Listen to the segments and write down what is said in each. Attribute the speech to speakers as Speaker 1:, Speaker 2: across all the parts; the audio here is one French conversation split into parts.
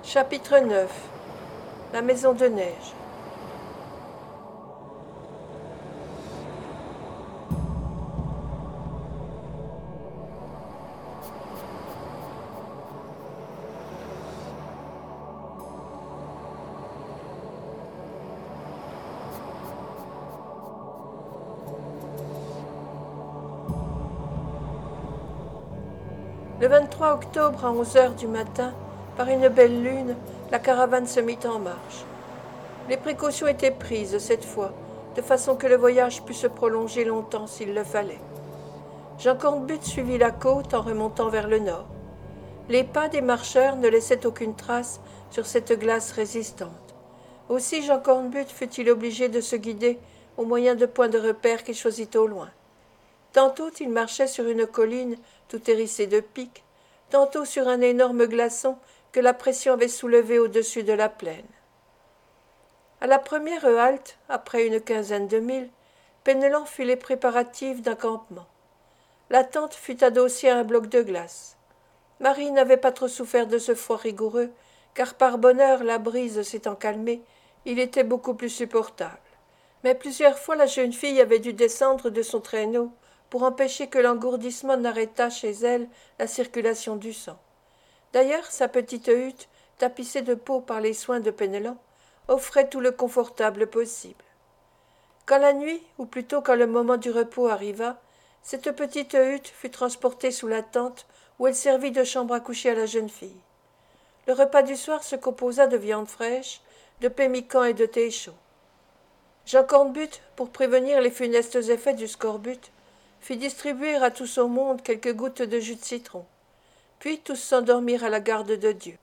Speaker 1: Chapitre 9. La maison de neige. Le 23 octobre à 11 heures du matin, par une belle lune, la caravane se mit en marche. Les précautions étaient prises cette fois, de façon que le voyage pût se prolonger longtemps s'il le fallait. Jean Cornbutte suivit la côte en remontant vers le nord. Les pas des marcheurs ne laissaient aucune trace sur cette glace résistante. Aussi Jean Cornbutte fut-il obligé de se guider au moyen de points de repère qu'il choisit au loin. Tantôt il marchait sur une colline tout hérissée de pics, tantôt sur un énorme glaçon que la pression avait soulevé au-dessus de la plaine. À la première halte, après une quinzaine de milles, Penellan fit les préparatifs d'un campement. La tente fut adossée à un bloc de glace. Marie n'avait pas trop souffert de ce froid rigoureux, car par bonheur, la brise s'étant calmée, il était beaucoup plus supportable. Mais plusieurs fois la jeune fille avait dû descendre de son traîneau pour empêcher que l'engourdissement n'arrêtât chez elle la circulation du sang. D'ailleurs, sa petite hutte, tapissée de peaux par les soins de Penellan, offrait tout le confortable possible. Quand la nuit, ou plutôt quand le moment du repos arriva, cette petite hutte fut transportée sous la tente où elle servit de chambre à coucher à la jeune fille. Le repas du soir se composa de viande fraîche, de pemmican et de thé chaud. Jean Cornbutte, pour prévenir les funestes effets du scorbut, fit distribuer à tout son monde quelques gouttes de jus de citron. Puis tous s'endormirent à la garde de Dieu.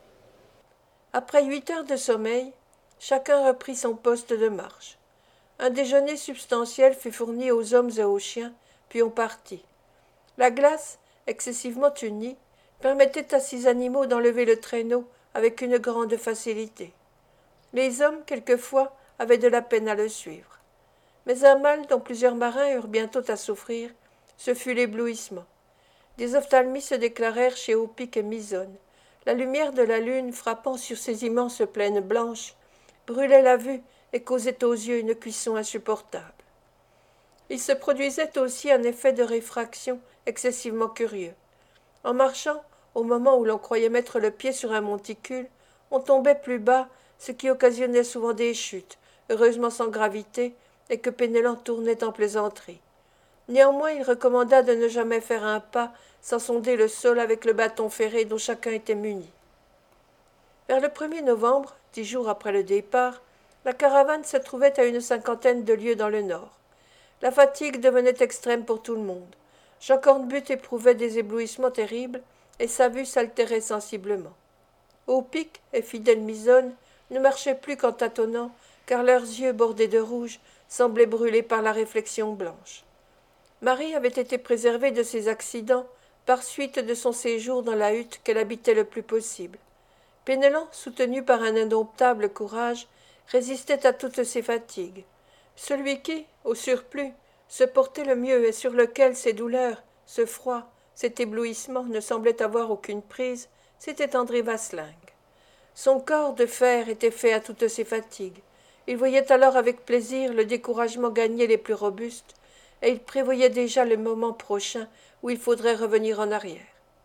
Speaker 1: Après 8 heures de sommeil, chacun reprit son poste de marche. Un déjeuner substantiel fut fourni aux hommes et aux chiens, puis on partit. La glace, excessivement unie, permettait à 6 animaux d'enlever le traîneau avec une grande facilité. Les hommes, quelquefois, avaient de la peine à le suivre. Mais un mal dont plusieurs marins eurent bientôt à souffrir, ce fut l'éblouissement. Des ophtalmies se déclarèrent chez Opic et Misonne. La lumière de la lune frappant sur ces immenses plaines blanches brûlait la vue et causait aux yeux une cuisson insupportable. Il se produisait aussi un effet de réfraction excessivement curieux. En marchant, au moment où l'on croyait mettre le pied sur un monticule, on tombait plus bas, ce qui occasionnait souvent des chutes, heureusement sans gravité, et que Penellan tournait en plaisanterie. Néanmoins, il recommanda de ne jamais faire un pas sans sonder le sol avec le bâton ferré dont chacun était muni. Vers le 1er novembre, 10 jours après le départ, la caravane se trouvait à une 50aine de lieues dans le nord. La fatigue devenait extrême pour tout le monde. Jean Cornbutte éprouvait des éblouissements terribles, et sa vue s'altérait sensiblement. Opic et fidèle Misonne ne marchaient plus qu'en tâtonnant, car leurs yeux bordés de rouge semblaient brûlés par la réflexion blanche. Marie avait été préservée de ces accidents par suite de son séjour dans la hutte qu'elle habitait le plus possible. Penellan, soutenu par un indomptable courage, résistait à toutes ces fatigues. Celui qui, au surplus, se portait le mieux et sur lequel ces douleurs, ce froid, cet éblouissement ne semblaient avoir aucune prise, c'était André Vasling. Son corps de fer était fait à toutes ces fatigues. Il voyait alors avec plaisir le découragement gagner les plus robustes, et il prévoyait déjà le moment prochain où il faudrait revenir en arrière.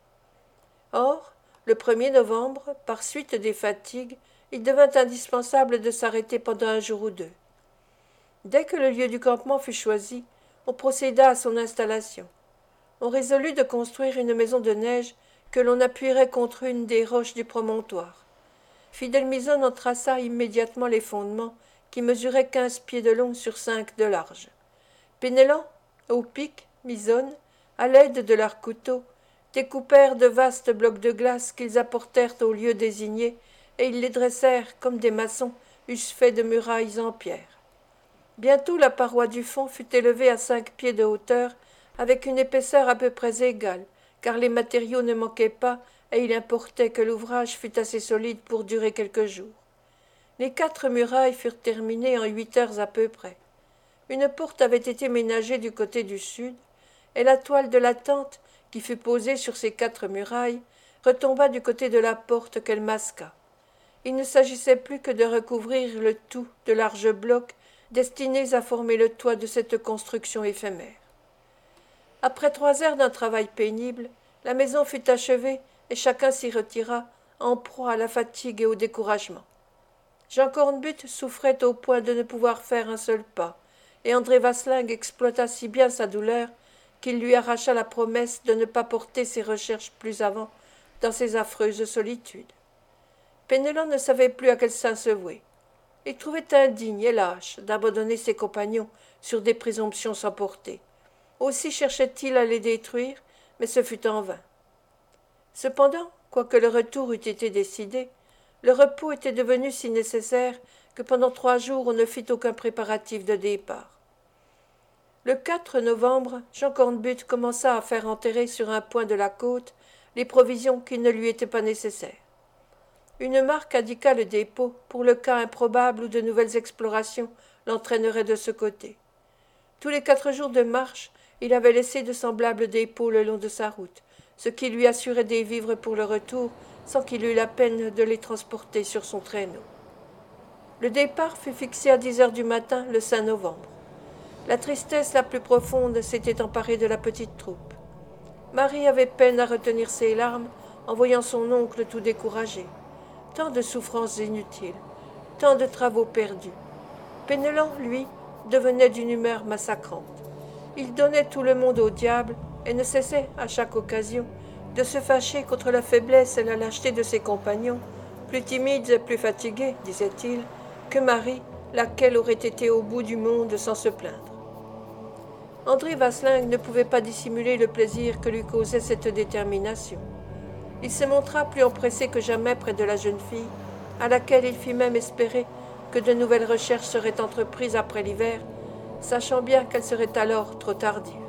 Speaker 1: Or, le 1er novembre, par suite des fatigues, il devint indispensable de s'arrêter pendant un jour ou deux. Dès que le lieu du campement fut choisi, on procéda à son installation. On résolut de construire une maison de neige que l'on appuierait contre une des roches du promontoire. Fidèle Misonne en traça immédiatement les fondements, qui mesuraient 15 pieds de long sur 5 de large. Penellan, Opic, Misonne, à l'aide de leurs couteaux, découpèrent de vastes blocs de glace qu'ils apportèrent au lieu désigné, et ils les dressèrent, comme des maçons eussent fait de murailles en pierre. Bientôt la paroi du fond fut élevée à 5 pieds de hauteur, avec une épaisseur à peu près égale, car les matériaux ne manquaient pas, et il importait que l'ouvrage fût assez solide pour durer quelques jours. Les 4 murailles furent terminées en 8 heures à peu près. Une porte avait été ménagée du côté du sud, et la toile de la tente, qui fut posée sur ces 4 murailles, retomba du côté de la porte qu'elle masqua. Il ne s'agissait plus que de recouvrir le tout de larges blocs destinés à former le toit de cette construction éphémère. Après 3 heures d'un travail pénible, la maison fut achevée et chacun s'y retira, en proie à la fatigue et au découragement. Jean Cornbutte souffrait au point de ne pouvoir faire un seul pas, et André Vasling exploita si bien sa douleur qu'il lui arracha la promesse de ne pas porter ses recherches plus avant dans ces affreuses solitudes. Penelon ne savait plus à quel saint se vouer. Il trouvait indigne et lâche d'abandonner ses compagnons sur des présomptions sans portée. Aussi cherchait-il à les détruire, mais ce fut en vain. Cependant, quoique le retour eût été décidé, le repos était devenu si nécessaire que pendant 3 jours on ne fit aucun préparatif de départ. Le 4 novembre, Jean Cornbutte commença à faire enterrer sur un point de la côte les provisions qui ne lui étaient pas nécessaires. Une marque indiqua le dépôt pour le cas improbable où de nouvelles explorations l'entraîneraient de ce côté. Tous les 4 jours de marche, il avait laissé de semblables dépôts le long de sa route, ce qui lui assurait des vivres pour le retour sans qu'il eût la peine de les transporter sur son traîneau. Le départ fut fixé à 10 heures du matin le 5 novembre. La tristesse la plus profonde s'était emparée de la petite troupe. Marie avait peine à retenir ses larmes en voyant son oncle tout découragé. Tant de souffrances inutiles, tant de travaux perdus. Penelon, lui, devenait d'une humeur massacrante. Il donnait tout le monde au diable et ne cessait, à chaque occasion, de se fâcher contre la faiblesse et la lâcheté de ses compagnons, plus timides et plus fatigués, disait-il, que Marie, laquelle aurait été au bout du monde sans se plaindre. André Vasling ne pouvait pas dissimuler le plaisir que lui causait cette détermination. Il se montra plus empressé que jamais près de la jeune fille, à laquelle il fit même espérer que de nouvelles recherches seraient entreprises après l'hiver, sachant bien qu'elles seraient alors trop tardives.